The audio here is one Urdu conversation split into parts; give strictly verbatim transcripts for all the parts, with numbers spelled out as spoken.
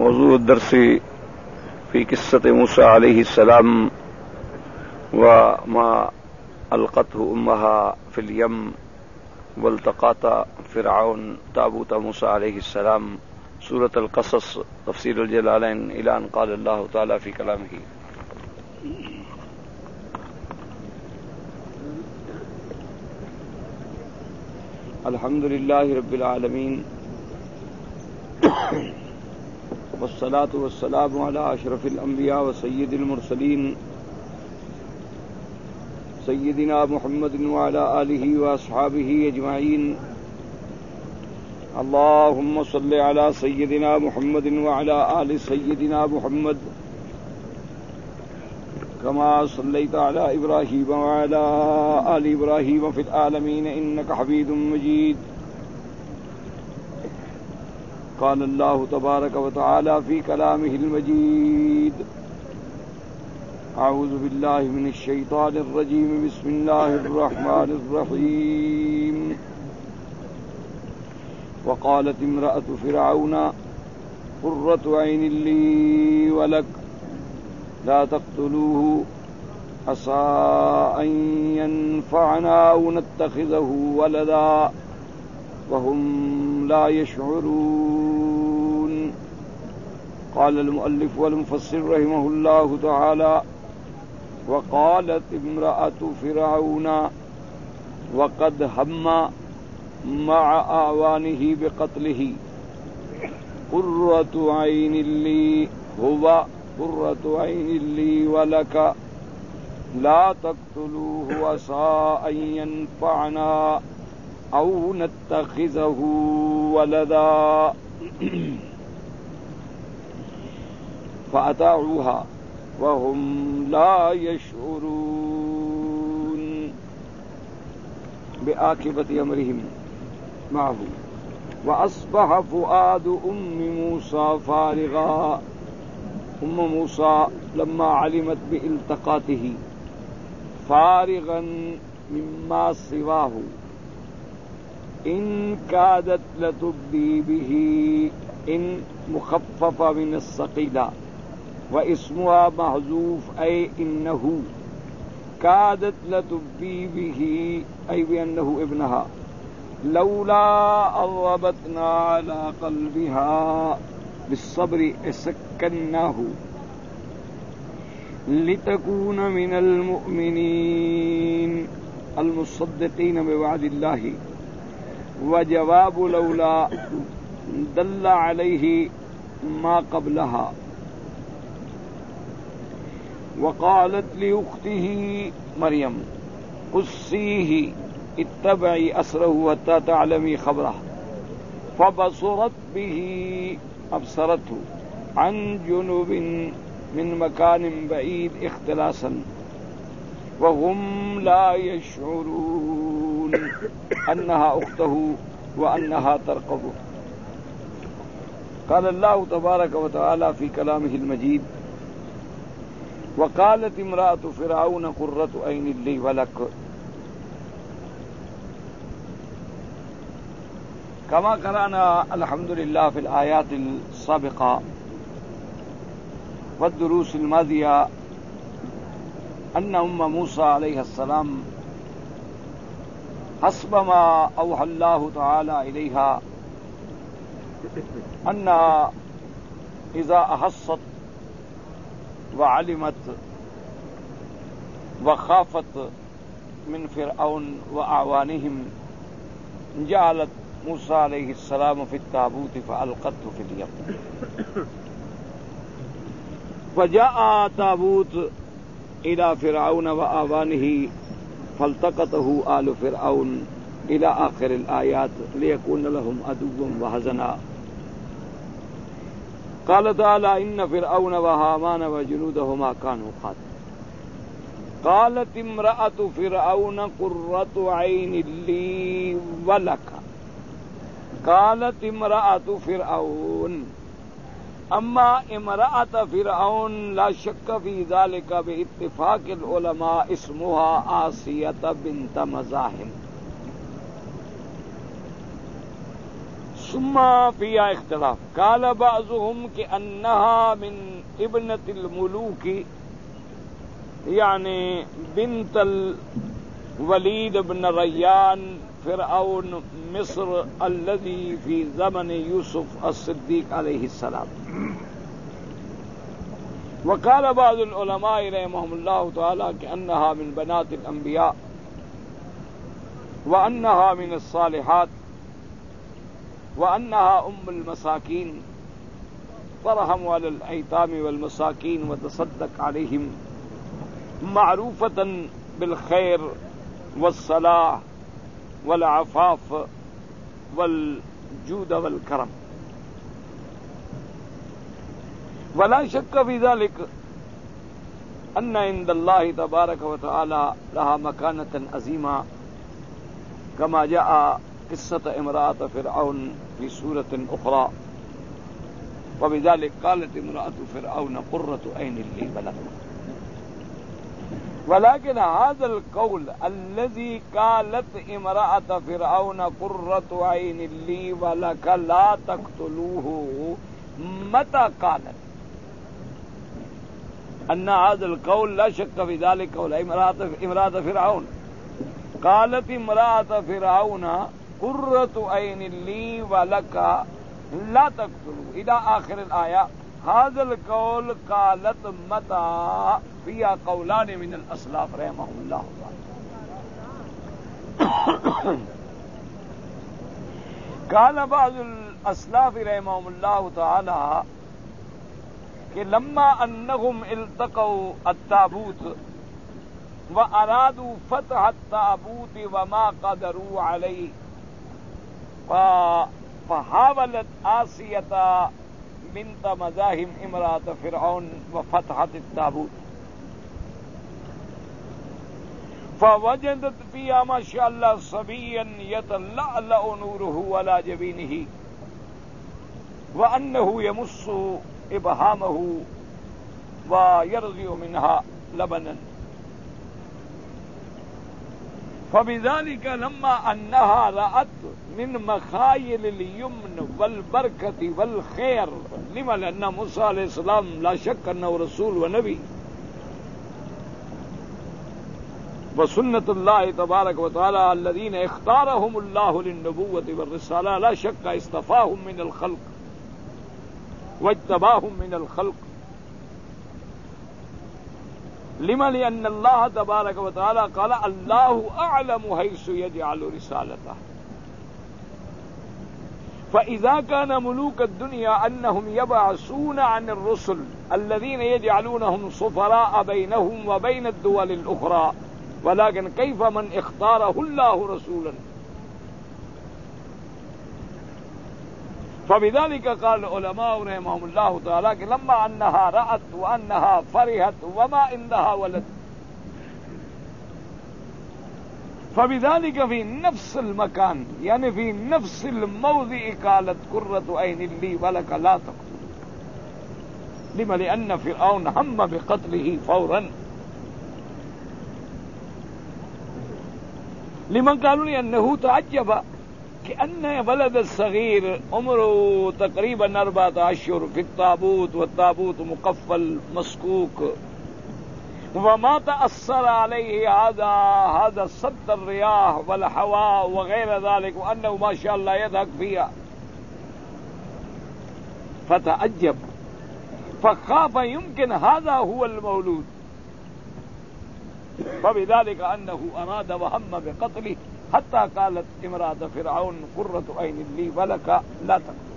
موضوع الدرس في قصة موسى عليه السلام وما ألقته أمها في اليم والتقاط فرعون تابوت موسى عليه السلام. سورة القصص تفسير الجلالين إلى أن قال الله تعالى في كلامه: الحمد لله رب العالمين والصلاة والسلام على أشرف الأنبياء وسيد المرسلين سيدنا محمد وعلى آله وأصحابه أجمعين. اللهم صل على سيدنا محمد وعلى آل سيدنا محمد كما صليت على إبراهيم وعلى آل إبراهيم في العالمين إنك حميد مجيد. قال الله تبارك وتعالى في كلامه المجيد: أعوذ بالله من الشيطان الرجيم بسم الله الرحمن الرحيم. وقالت امرأة فرعون قرة عين لي ولك لا تقتلوه عسى أن ينفعنا أو نتخذه ولدا وهم لا يشعرون. قال المؤلف والمفسر رحمه الله تعالى: وقالت امرأة فرعون وقد هم مع أعوانه بقتله قرة عين لي هو قرة عين لي ولك لا تقتلوه عسى أن ينفعنا أو نتخذه ولدا فأطاعوها وهم لا يشعرون بعاقبة أمرهم معه. وأصبح فؤاد أم موسى فارغا. أم موسى لما علمت بالتقاطه فارغا مما سواه إن كادت لتبدي به إن مخففة من الثقيلة واسمها محذوف أي إنه كادت لتبدي به أي بأنه ابنها لولا أن ربطنا على قلبها بالصبر سكناه لتكون من المؤمنين المصدقين بوعد الله. وجواب لولا دل عليه ما قبلها. وقالت لأخته مريم قصيه اتبعي أثره حتى تعلمي خبره فبصرت به أبصرته عن جنوب من مكان بعيد اختلاسا وهم لا يشعرون أنها أخته وأنها ترقبه. قال الله تبارك وتعالى في كلامه المجيد: وقالت امرأة فرعون قرة عين لي ولك. كما قرأنا الحمد لله في الآيات السابقة والدروس الماضية أن أم موسى عليه السلام حسب ما أوحى الله تعالى إليها أن إذا أحصت وعلمت وخافت من فرعون وأعوانهم جعلت موسى عليه السلام في التابوت فألقته في اليم. وجاء تابوت إلى فرعون وأعوانه فالتقطه آل فرعون إلى آخر الآيات ليكون لهم عدوا وحزنا. قال تعالى: إن فرعون وهامان وجنودهما كانوا خاطئين. قالت امرأة فرعون قرة عين لي ولك. قالت امرأة فرعون. أما امرأة فرعون لا شك في ذلك باتفاق العلماء اسمها آسية بنت مزاحم ثم فيها اختلاف قال بعضهم كأنها من ابنة الملوك يعني بنت الوليد بن ريان فرعون مصر الذي في زمن يوسف الصديق عليه السلام. وقال بعض العلماء رحمهم الله تعالى كأنها من بنات الأنبياء وأنها من الصالحات وأنها أم المساكين ترحم على الأيتام والمساكين وتصدق عليهم معروفة بالخير والصلاح والعفاف والجود والكرم. ولا شك في ذلك أن عند الله تبارك وتعالى لها مكانة عظيمة كما جاء قصة امرأة فرعون في سورة أخرى. وبذلك قالت امرأة فرعون قرة عين لي ولك. ولكن هذا القول الذي قالت امرأة فرعون قرة عين لي ولك لا تقتلوه متى قالت؟ أن هذا القول لا شك في ذلك قول امرأة فرعون. قالت امرأة فرعون قرة عين لي ولك لا تقتلوه إلى آخر الآية. هذا القول قالت متى؟ فيها قولان من الأسلاف رحمهم الله تعالى. قال بعض الأسلاف رحمهم الله تعالى کہ لما انہم التقوا التابوت وارادوا فتح التابوت وما قدروا علیہ فحاولت آسیۃ بنت مزاحم امرأة فرعون وفتحت التابوت فوجدت فيها ما شاء الله صبيا يتلألأ نوره على جبينه وأنه يمص ابهامه ويرضع منها لبنا. فبذلك لما انها رأت من مخايل اليمن والبركة والخير لما لأن موسى عليه السلام لا شك انه رسول ونبي وسنة الله تبارك وتعالى الذين اختارهم الله للنبوة والرسالة لا شك اصطفاهم من الخلق واجتباهم من الخلق. لما لأن الله تبارك وتعالى قال الله أعلم حيث يجعل رسالته. فإذا كان ملوك الدنيا أنهم يبعثون عن الرسل الذين يجعلونهم سفراء بينهم وبين الدول الأخرى ولكن كيف من اختاره الله رسولا؟ فبذلك قال العلماء رحمهم الله تعالى کہ لما انها رأت وانها فرحت وما عندها ولد فبذلك في نفس المكان يعني في نفس الموضع قالت قرة عين لي ولك لا تقتل. لما لأن فرعون هم بقتله فورا. لمن قالوا لأنه تعجب كأن ولد الصغير عمره تقريبا أربعة أشهر في التابوت والتابوت مقفل مسكوك وما تأثر عليه هذا هذا صد الرياح والهواء وغير ذلك وأنه ما شاء الله يضحك فيها فتعجب فخاف يمكن هذا هو المولود فبذلك أنه أراد وهم بقتله حتى قالت امرأة فرعون قرة عين لي ولك لا تقتل.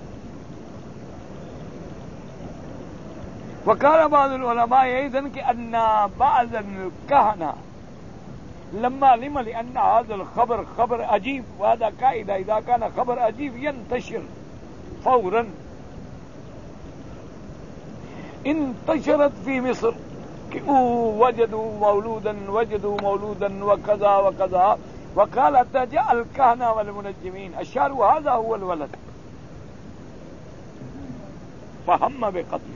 وقال بعض العلماء أيضا أن بعض الكهنة لما لم لأن هذا الخبر خبر عجيب وهذا قاعدة إذا كان خبر عجيب ينتشر فورا. انتشرت في مصر وجدوا مولودا وجدوا مولودا وكذا وكذا وقالت جاء الكهنة والمنجمين أشاروا هذا هو الولد فهم بقتله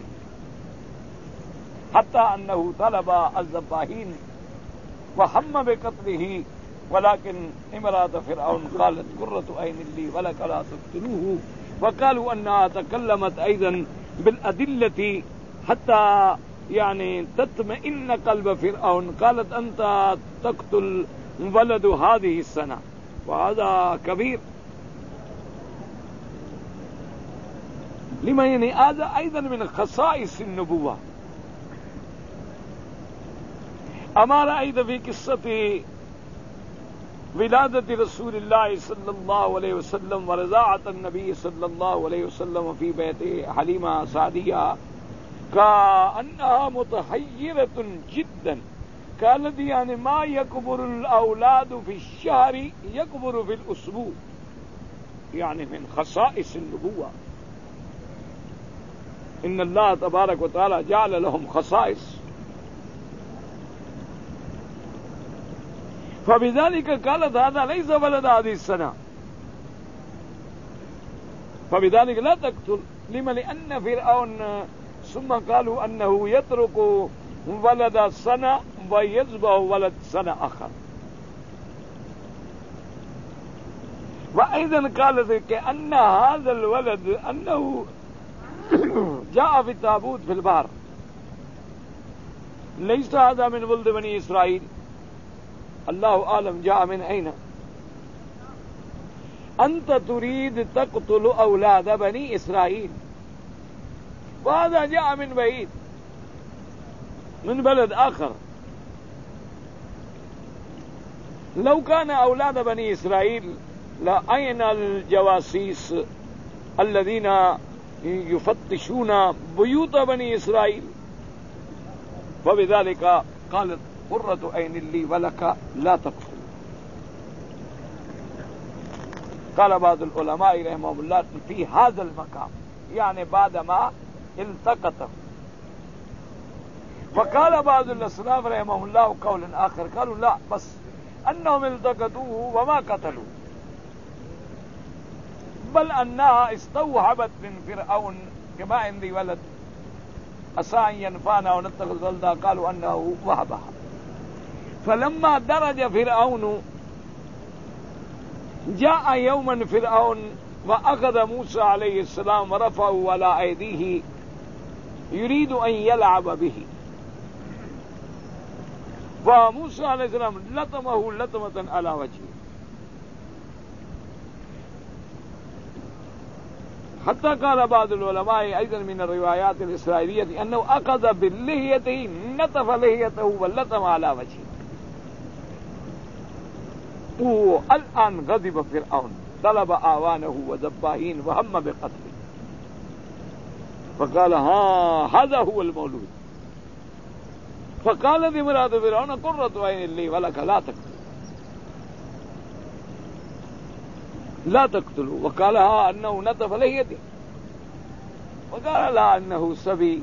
حتى أنه طلب الذباحين وهم بقتله ولكن امرأة فرعون قالت قرة عين لي ولك لا تقتلوه وقالوا أنها تكلمت أيضا بالأدلة حتى يعني تطمئن قلب فرعون. قالت أنت تقتل ولد هذه السنة وهذا كبير. لما يعني هذا أيضا من خصائص النبوة. أما رأيت في قصة ولادة رسول الله صلى الله عليه وسلم ورضاعة النبي صلى الله عليه وسلم في بيت حليمة سعدية كأنها متحيرة جدا. كانت يعني ما يكبر الأولاد في الشهر يكبر في الأسبوع، يعني من خصائص النبوة. إن الله تبارك وتعالى جعل لهم خصائص. فبذلك قالت هذا ليس ولد هذه السنة، فبذلك لا تقتل. لما؟ لأن فرعون ثم قالوا أنه يترك ولد سنة ويذبح ولد سنة آخر. وأيضا قالت كأن هذا الولد أنه جاء في التابوت في البحر، ليس هذا من ولد بني إسرائيل، الله أعلم جاء من أين. أنت تريد تقتل أولاد بني إسرائيل وهذا جاء من بعيد من بلد آخر. لو كان أولاد بني إسرائيل لأين الجواسيس الذين يفتشون بيوت بني إسرائيل؟ فبذلك قالت قرة عين لي ولك لا تقتل. قال بعض العلماء رحمهم الله في هذا المقام، يعني بعدما التقطه. وقال بعض الأسلاف رحمهم الله قول آخر، قالوا لا بس أنهم التقطوه وما قتلوا، بل أنها استوهبت من فرعون كما عندي ولد عسى أن ينفعنا ونتخذ ولدا، قالوا أنه وهبها. فلما درج فرعون جاء يوما فرعون وأخذ موسى عليه السلام ورفعه على أيديه يريد أن يلعب به، فموسى عليه السلام لطمه لطمة على وجهه حتى قال بعض العلماء أيضا من الروايات الإسرائيلية أنه أخذ بلحيته نتف لحيته ولطم على وجهه. والآن غضب فرعون طلب آوانه وذباحين وهم بقتله، فقال ها هذا هو المولود. فقالت امرأة فرعون قرة عين لي ولك لا تقتل لا تقتلوا. وقال ها أنه نتف لحيته، وقال لا أنه سبي،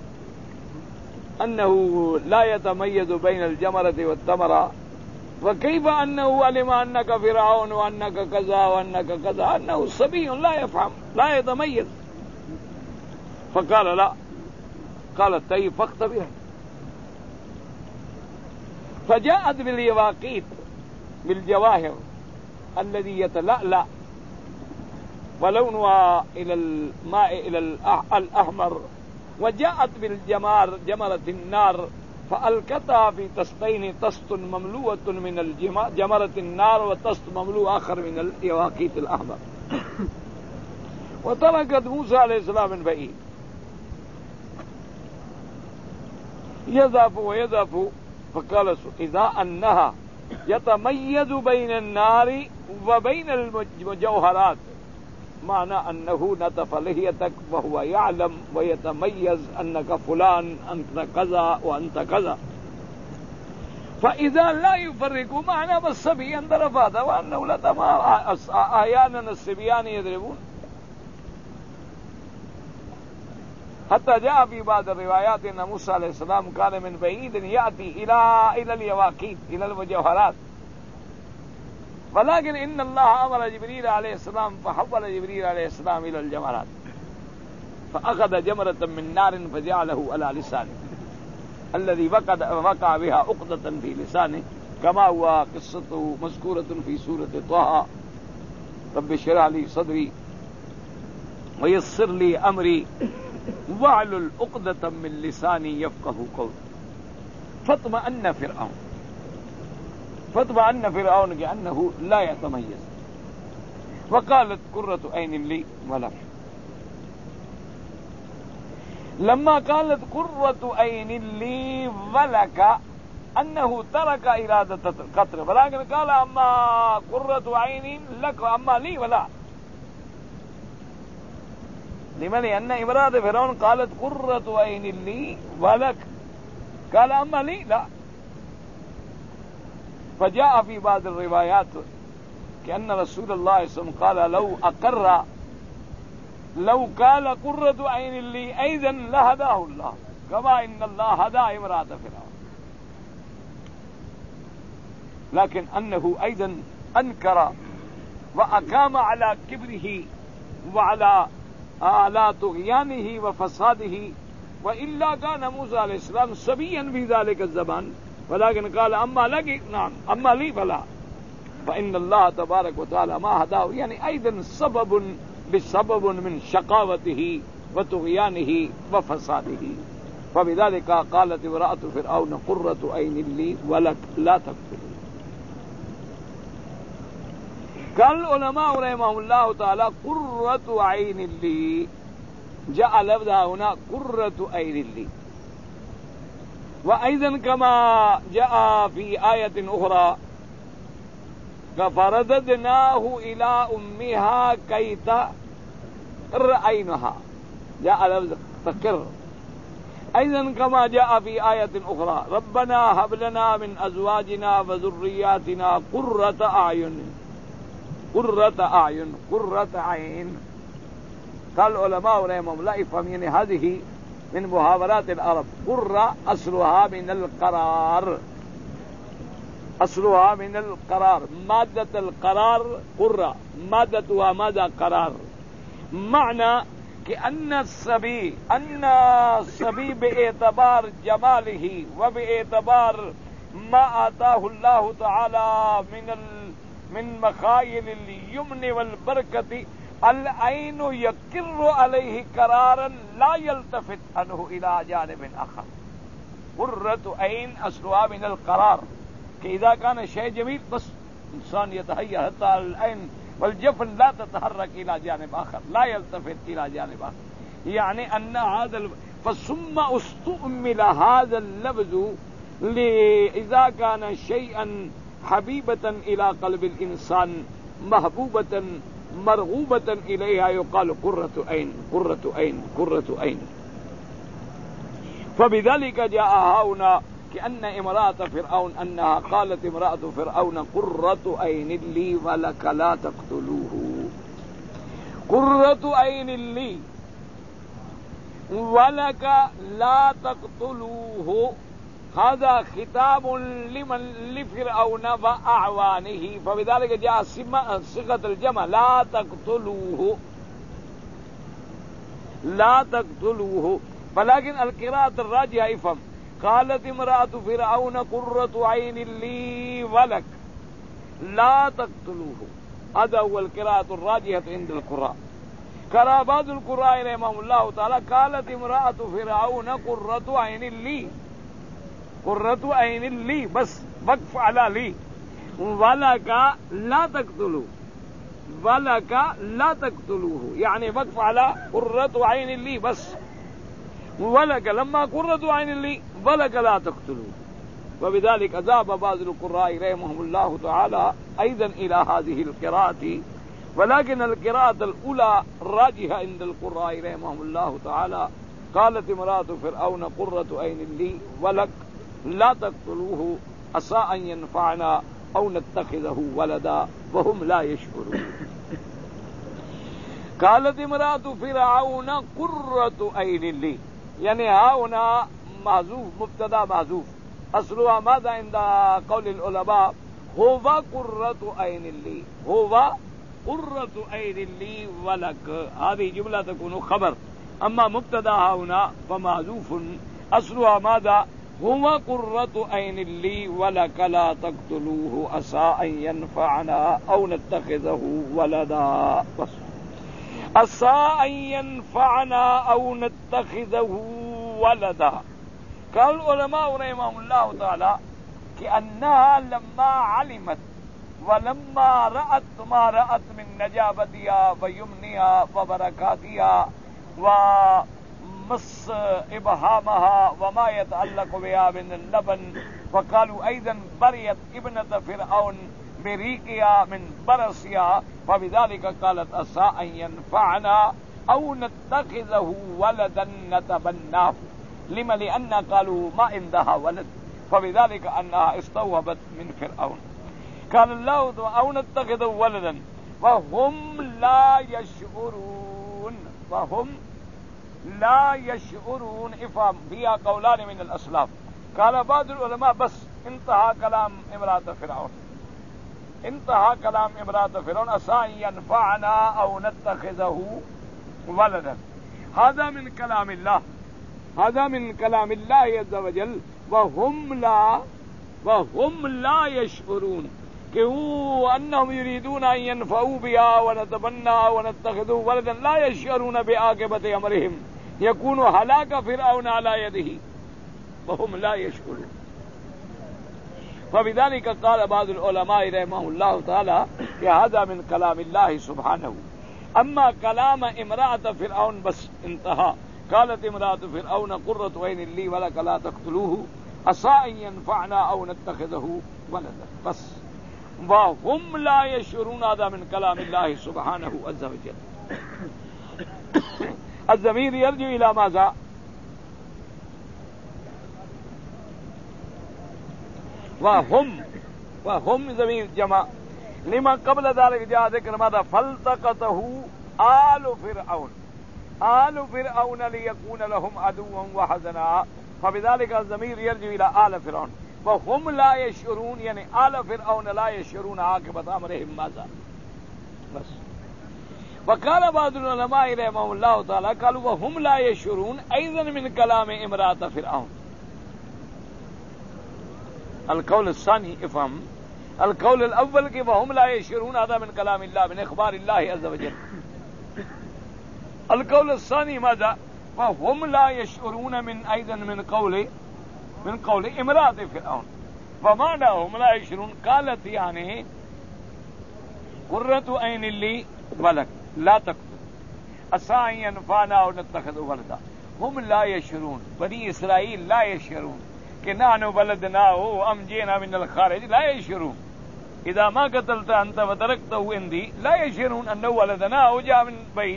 أنه لا يتميز بين الجمرة والتمرة، وكيف أنه علم أنك فرعون وأنك كذا وأنك كذا، أنه صبي لا يفهم لا يتميز. فقال لا. قالت طيب فاختبره. فجاءت باليواقيت بالجواهر الذي يتلألأ ولونها إلى الماء إلى الأحمر، وجاءت بالجمار جمرة النار فألقتها في طستين، طست مملوءة من الجمرة النار وطست مملوء آخر من اليواقيت الأحمر، وتركت موسى عليه السلام من بعيد يذهب ويذهب. فقال إذا أنها يتميز بين النار وبين المجوهرات معنى أنه نتف لحيتك وهو يعلم ويتميز أنك فلان أنت كذا وأنت كذا. فإذا لا يفرق معنى بالصبي أن رفض وأنه لتم. أحيانا الصبيان يضربون، حتى جاء في بعض الروايات أن موسى عليه السلام كان من بعيد يأتي إلى إلى اليواقيت إلى المجوهرات، ولكن إن الله أمر جبريل عليه السلام فحول جبريل عليه السلام إلى الجمرات، فأخذ جمرة من نار فجعله على لسانه الذي وقع بها عقدة في لسانه كما هو قصته مذكورة في سورة طه. رب اشرح لي صدري ويسر لي أمري واحلل عقدة من لساني يفقهوا قولي. فاطمأن فرعون فاطمأن فرعون كأنه لا يتميز وقالت قرة عين لي ولك. لما قالت قرة عين لي ولك أنه ترك إرادة القتل، ولكن قال أما قرة عين لك أما لي ولا. لمن أن امرأة فرعون قالت قرة عين لي ولك، قال أما لي لا. فجاء في بعض الروايات كأن رسول الله صلى الله عليه وسلم قال لو أقر لو قال قرة عين لي أيضا لهداه الله كما إن الله هدى امرأة فرعون، لكن أنه أيضا أنكر وأقام على كبره وعلى على طغيانه وفساده، وإلا كان موسى عليه السلام صبيا في ذلك الزمان، ولكن قال أما لك نعم أما لي فلا، فإن الله تبارك وتعالى ما هداه، يعني أيضا سبب بسبب من شقاوته وطغيانه وفساده. فبذلك قالت امرأة فرعون قرة عين لي ولك لا تقتلوا. قال العلماء رحمهم الله تعالى قرة عين لي، جاء لفظ هنا قرة عين لي. وأيضا كما جاء في آية أخرى فرددناه إلى أمها كي تقر عينها، جاء لفظ تقر. أيضا كما جاء في آية أخرى ربنا هب لنا من أزواجنا وذرياتنا قرة أعين قرة أعين قرة عين. قال العلماء رحمهم الله افهم، يعني هذه من محاورات العرب. قرة أصلها من القرار، أصلها من القرار، مادة القرار قرة، مادتها مادة قرار. معنى كأن الصبي أن الصبي باعتبار جماله وباعتبار ما آتاه الله تعالى من ال من مخايل اليمن والبركة، العين يقر عليه قرارا لا يلتفت عنه إلى جانب آخر. قرة عين أصلها من القرار، کہ إذا كان شيء جميل بس إنسان يتهيأ حتى العين والجفن لا تتحرك إلى جانب آخر، لا يلتفت إلى جانب آخر. يعني أن هذا ال... فثم استعمل هذا اللفظ إذا كان شيئا حبيبة إلى قلب الإنسان محبوبة مرغوبة إليها يقال قرة عين قرة عين قرة عين. فبذلك جاء هنا كأن امرأة فرعون أنها قالت امرأة فرعون قرة عين لي ولك لا تقتلوه. قرة عين لي ولك لا تقتلوه، هذا خطاب لمن لفرعون وأعوانه، فبذلك جاء صيغة الجمع لا تقتلوه لا تقتلوه. ولكن القراءة الراجحة افهم، قالت امرأة فرعون قرة عين لي ولك لا تقتلوه، هذا هو القراءة الراجحة عند القراء. قرأ بعض القراء رحمهم الله تعالى قالت امرأة فرعون قرة عين لي قرة عين لي، بس وقف على لي، ولك لا تقتلوه ولك لا تقتلوه، يعني وقف على قرة عين لي بس، ولك لما قرة عين لي ولك لا تقتلوه. وبذلك ذهب بعض القراء رحمهم الله تعالى أيضا إلى هذه القراءة، ولكن القراءة الأولى الراجحة عند القراء رحمهم الله تعالى قالت امرأة فرعون قرة عين لي ولك لا تقتلوه عسى أن ينفعنا أو نتخذه ولدا وهم لا يشعرون. قالت امرأة فرعون قرة عين لي، يعني هنا محذوف مبتدا محذوف، أصلها ماذا عند قول العلماء؟ هو قرة عين لي، هو قرة عين لي ولك، هذه جملة تكون خبر. أما مبتدا هنا فمحذوف، أصلها ماذا؟ هو قرة عين لي ولك لا تقتلوه عسى أن ينفعنا أو نتخذه ولدا. بس عسى أن ينفعنا أو نتخذه ولدا. قال العلماء رحمهم الله تعالى كأنها لما علمت ولما رأت ما رأت من نجابتها ويمنها وبركاتها ومس إبهامها وما يتعلق بها من اللبن، وقالوا أيضا بريت ابنة فرعون بريقها من برصها، فبذلك قالت عسى أن ينفعنا أو نتخذه ولدا نتبناه. لما؟ لأن قالوا ما عندها ولد، فبذلك أنها استوهبت من فرعون. قال الله أو نتخذه ولدا وهم لا يشعرون، وهم لا يشعرون. افهم فيها قولان من الأسلاف. قال بعض العلماء بس انتهى كلام امرأة فرعون، انتهى كلام امرأة فرعون عسى أن ينفعنا أو نتخذه ولدا. هذا من كلام الله، هذا من كلام الله عز وجل. وهم لا وهم لا يشعرون کہ وہ انہم یریدون ان ينفعوا بها ونتبنى ونتخذوا ولدا لا يشعرون بعاقبت امرهم يكون هلاك فرعون على يده وهم لا يشعرون. فبذلك قال بعض العلماء رحمه الله تعالى کہ هذا من كلام الله سبحانه. اما كلام امرأة فرعون بس انتهى. قالت امرأة فرعون قرة عين لي ولك لا تقتلوه عسى أن ينفعنا أو نتخذه ولدا. بس وهم لا يشعرون. هذا من كلام الله سبحانه عز وجل. الضمير يرجع إلى ماذا؟ وهم وهم ضمير جمع. لما قبل ذلك جاء ذكر ماذا؟ فالتقطه آل فرعون، آل فرعون ليكون لهم عدوا وحزنا. فبذلك الضمير يرجع إلى آل فرعون. وهم لا يشعرون يعني آل فرعون لا يشعرون عاقبة أمرهم ماذا. بس. وقال بعض العلماء رحمه الله تعالى قالوا وهم لا يشعرون أيضا من كلام امرأة فرعون. القول الثاني افهم. القول الأول کہ وهم لا يشعرون هذا من كلام الله من إخبار الله عز وجل. القول الثاني ماذا؟ وهم لا يشعرون من أيضا من قول من قول امرأة فرعون. ومعنى هم لا يشعرون قالت يعني قرة عين لي ولك لا تقتل عسى أن ينفعنا أو نتخذ ولدا. هم لا يشعرون. بني إسرائيل لا يشعرون کہ نحن ولدناه أم جئنا من الخارج. لا يشعرون. إذا ما قتلت أنت وتركته عندي لا يشعرون أنه ولدناه جاء من بيت.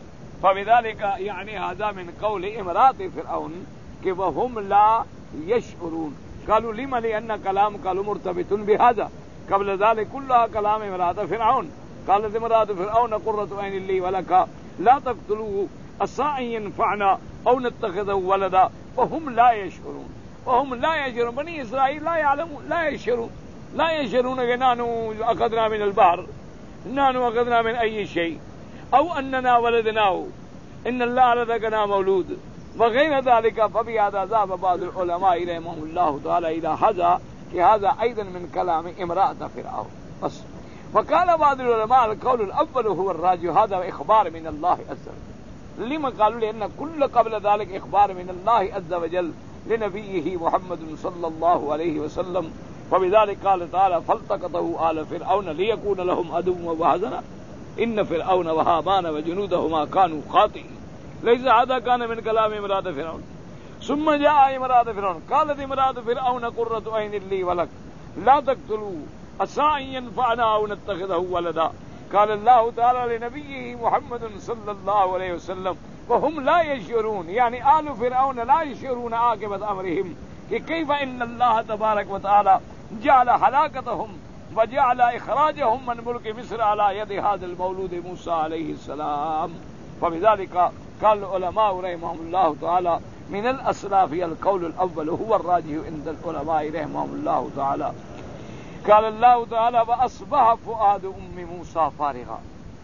فبذلك يعني هذا من قول امرأة فرعون کہ وهم لا يشعرون. قالوا لما؟ لأن كلام قالوا مرتبط بهذا. قبل ذلك كلها كلام امرأة فرعون. قالت امرأة فرعون قرة عين لي ولك لا تقتلوه عسى أن ينفعنا أو نتخذه ولدا وهم لا يشعرون. وهم لا يشعرون. بني إسرائيل لا يعلمون لا يشعرون لا يشعرون کہ نحن أخذنا من البحر، نحن أخذنا من أي شيء، أو أننا ولدناه، إن الله رزقنا مولود وغير ذلك. فبهذا ذهب بعض العلماء رحمهم الله تعالى إلى هذا کہ هذا أيضا من كلام امرأة فرعون. بس. وقال بعض العلماء القول الأول هو الراجح. هذا إخبار من الله عز وجل. لما قالوا؟ لأن كل قبل ذلك إخبار من الله عز وجل لنبيه محمد صلى الله عليه وسلم. فبذلك قال تعالى فالتقطه آل فرعون ليكون لهم عدوا وحزنا إن فرعون وهامان وجنودهما كانوا خاطئين. ليس هذا كان من كلام امرأة فرعون. ثم جاء امرأة فرعون قالت امرأة فرعون قرة عين لي ولك لا تقتلوه عسى أن ينفعنا أو نتخذه ولدا. قال الله تعالى لنبيه محمد صلى الله عليه وسلم وهم لا يشعرون يعني آل فرعون لا يشعرون عاقبة أمرهم کہ كيف إن الله تبارك وتعالى جعل هلاكتهم وجعل إخراجهم من ملك مصر على يد هذا المولود موسى عليه السلام. فبذلك قال العلماء رحمهم الله تعالى من الأسلاف القول الأول هو الراجح عند العلماء رحمهم الله تعالى. قال الله تعالى وأصبح فؤاد أم موسى فارغا.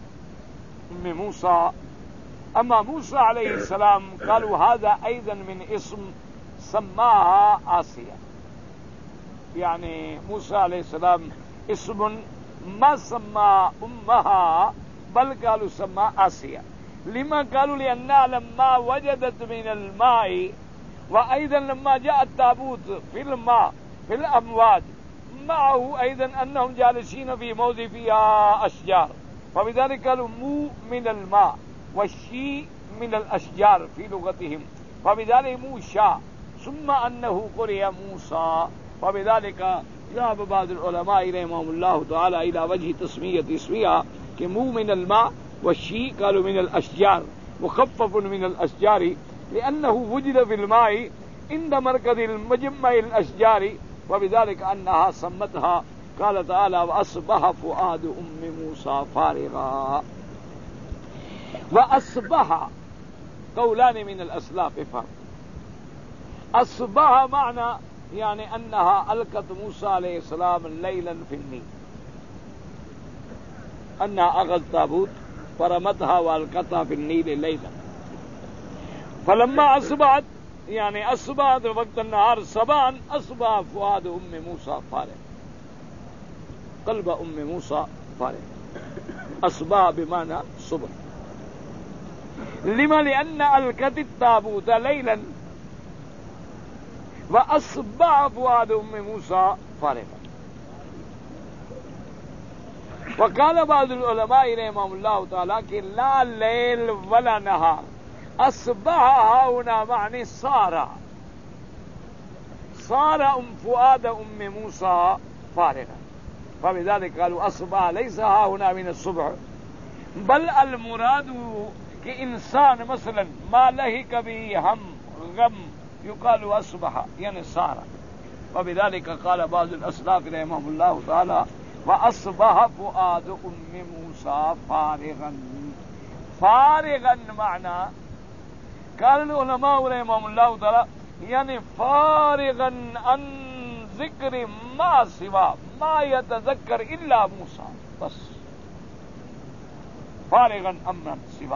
أم موسى أما موسى عليه السلام قالوا هذا أيضا من اسم سماها آسیہ، یعنی موسیٰ علیہ السلام اسم ما سما امها بل قالوا سما آسیہ. لما قالوا لأنها لما وجدت من الماء وأيضا لما جاء التابوت في الماء في الأمواج معه أيضا أنهم جالسين في موضع فيها أشجار، فبذلك قالوا مو من الماء والشي من الأشجار في لغتهم، فبذلك موسى، ثم أنه قرئ موسى، فبذلك ذهب بعض العلماء رحمهم الله تعالى إلى وجه تسمية اسمها كمو من الماء والشي قالوا من الأشجار مخفف من الأشجار لأنه وجد في الماء عند مركز المجمع الأشجار، وبذلك أنها سمتها. قال تعالى وأصبح فؤاد أم موسى فارغا. وأصبح قولان من الأسلاف افهم. أصبح معنى يعني أنها ألقت موسى عليه السلام ليلا في النيل، أنها أخذت تابوت فرمتها وألقتها في النيل ليلا، فلما أصبحت يعني أصبحت وقت النهار صباحا أصبح فؤاد أم موسى فارغ، قلب أم موسى فارغ. أصبح بمعنى صبح. لما لأن ألقت التابوت ليلا وأصبح فؤاد أم موسى فارغا. وقال بعض العلماء رحمهم الله تعالى کہ لا ليل ولا نهار، أصبح هنا معنی صار، صار أم فؤاد أم موسى فارغا، فبذلك قالوا أصبح ليس هنا من الصبح، بل المراد کہ انسان مثلا ما لهك به هم غم يقال أصبح يعني صار. وبذلك قال بعض الأسلاف رحمهم الله تعالى وأصبح فؤاد أم موسى فارغا. فارغا معنى قال العلماء رحمهم الله تعالى يعني فارغا عن ذكر ما سوى ما يتذكر إلا موسى، بس فارغا عمن سوى.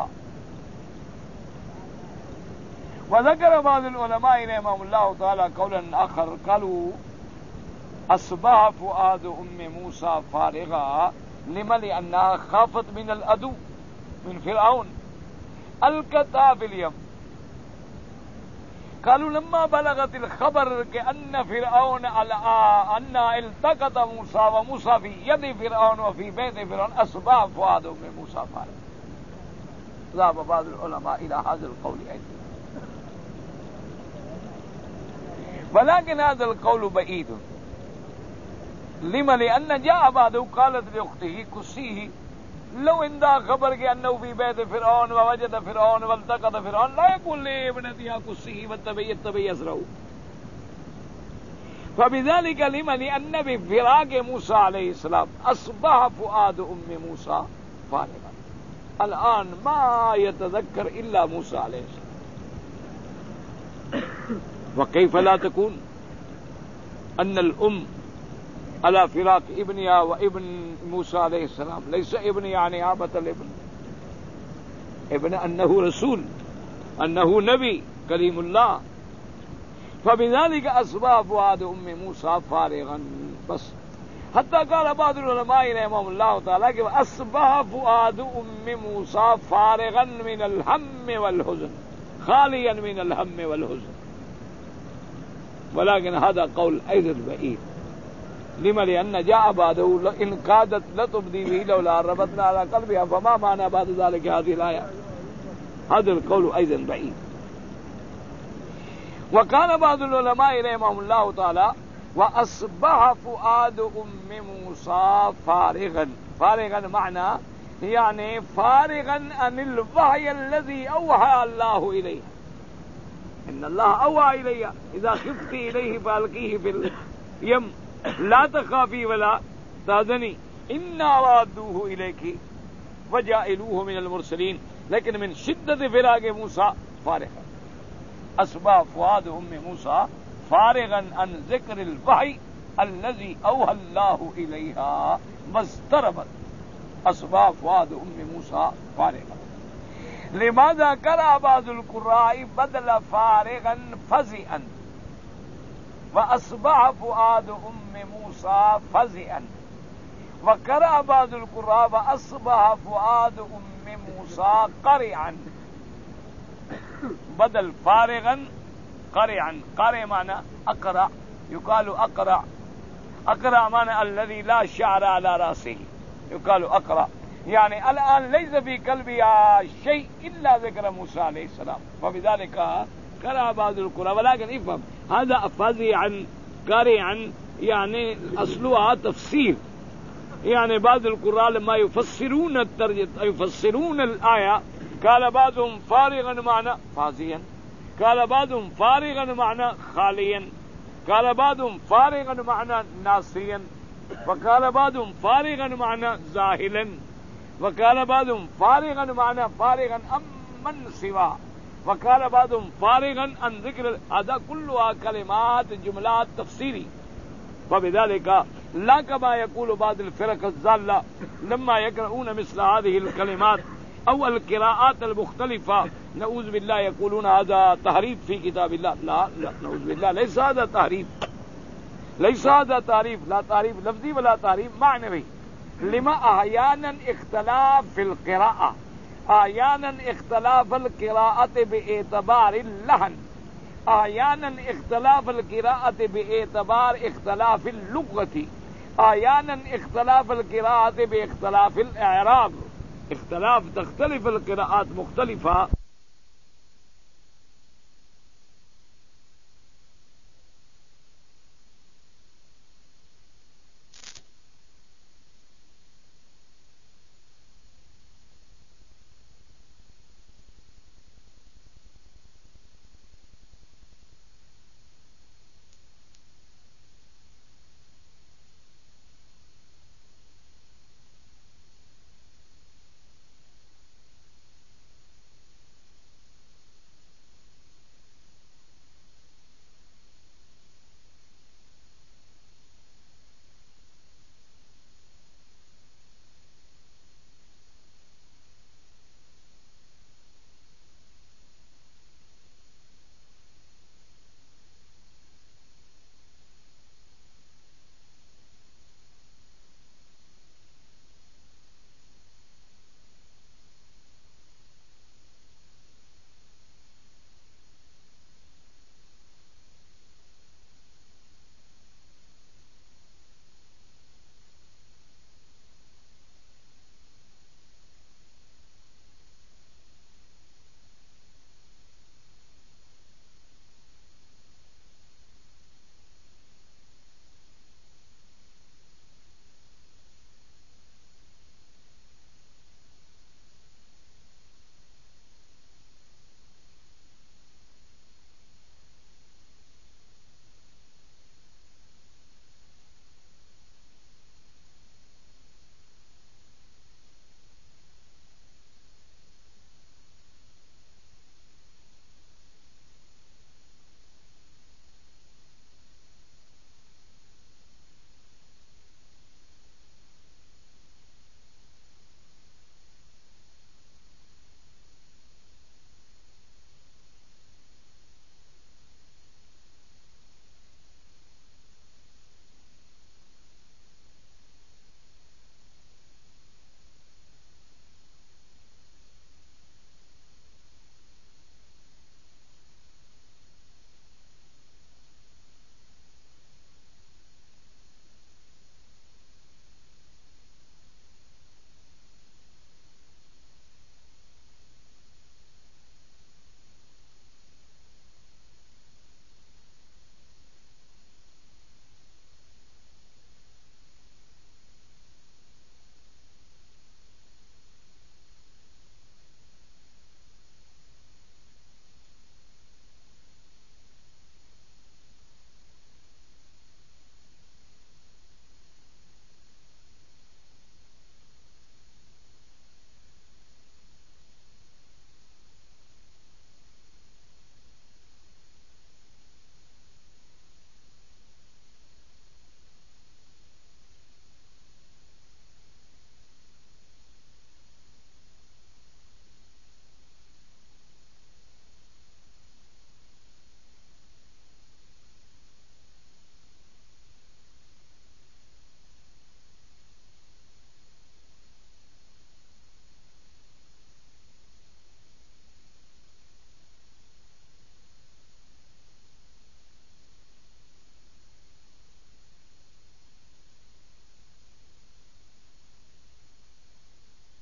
وذكر بعض العلماء رحمهم الله تعالى قولا آخر قالوا أصبح فؤاد أم موسى فارغا لما لأنها خافت من العدو من فرعون ألقتها في اليم. قالوا لما بلغت الخبر كأن فرعون أن التقط موسى وموسى في يد فرعون وفي بيت فرعون أصبح فؤاد أم موسى فارغا. ذهب بعض العلماء إلى هذا القول أيضا، ولكن هذا القول بعيد. لما لأن جاء بعده قالت لأخته كسيه لو عندها خبر کہ أنه في بيت فرعون ووجد فرعون والتقط فرعون لا يقول لابنتها كسيه واتبعت تبي أسره. فبذلك لما لأن بفراق موسى عليه السلام أصبح فؤاد أم موسى فارغا. الآن ما يتذكر إلا موسى عليه السلام. وكيف لا تكون أن الأم على فراق ابنها وابن موسى عليه السلام ليس ابن يعني عابة الابن، ابن أنه رسول أنه نبي كليم الله. فبذلك أصبح فؤاد أم موسى فارغا بس. حتى قال بعض العلماء رحمهم الله تعالى أصبح فؤاد أم موسى فارغا من الهم والحزن، خاليا من الهم والحزن. ولكن هذا قول أيضا بعيد. لما لأن جاء بعده إن كادت لتبدي به لولا ربطنا على قلبها فما معنى بعد ذلك هذه الآية. هذا القول أيضا بعيد. وكان بعض العلماء رحمهم الله تعالى وأصبح فؤاد أم موسى فارغا. فارغا معنى يعني فارغا عن الوحي الذي أوحى الله إليه. إن الله أوحى إلي إذا خفت إليه فألقيه في اليم لا تخافي ولا تحزني إنا رادوه إليك وجائلوه من المرسلين. لكن من شدة فراق موسى فارغا. أصبح فؤاد أم موسى فارغا عن ذكر الوحي الذي أوحى الله إليها واضطربت. أصبح فؤاد أم موسى فارغا. لماذا قرأ بعض القراء بدل فارغا فزئا وأصبح فؤاد أم موسى فزعا وقرأ بعض القراء وأصبح فؤاد أم موسى قرعا بدل فارغا قرعا. قرع معنى أقرع، يقال أقرع. أقرع معنى الذي لا شعر على رأسه، يقال أقرع، يعني الآن ليس في قلبي شيء إلا ذكر موسى عليه السلام، وبذلك قرأ بعض القراء. ولكن افهم هذا فزعا قرعا يعني أصلها تفسير، يعني بعض القراء لما يفسرون الترجمة يفسرون الآية قال بعضهم فارغا معنى فازيا، قال بعضهم فارغا معنى خاليا، قال بعضهم فارغا معنى ناسيا، وقال بعضهم فارغا معنى زاهلا، وقال بعضهم فارغا معنى فارغا أمن سوى، وقال بعضهم فارغا عن ذكر. هذا كلها كلمات جملات تفسيري. وبذلك لا كما يقول بعض الفرق الضالة لما يقرؤون مثل هذه الكلمات أو القراءات المختلفة نعوذ بالله يقولون هذا تحريف في كتاب الله. لا لا نعوذ بالله، ليس هذا تحريف، ليس هذا تعريف، لا تعريف لفظي ولا تعريف معنوي. لما أحيانا اختلاف في القراءة، أحيانا اختلاف القراءة باعتبار اللحن، أحيانا اختلاف القراءة باعتبار اختلاف اللغة، أحيانا اختلاف القراءة باختلاف الإعراب. اختلاف تختلف القراءات مختلفة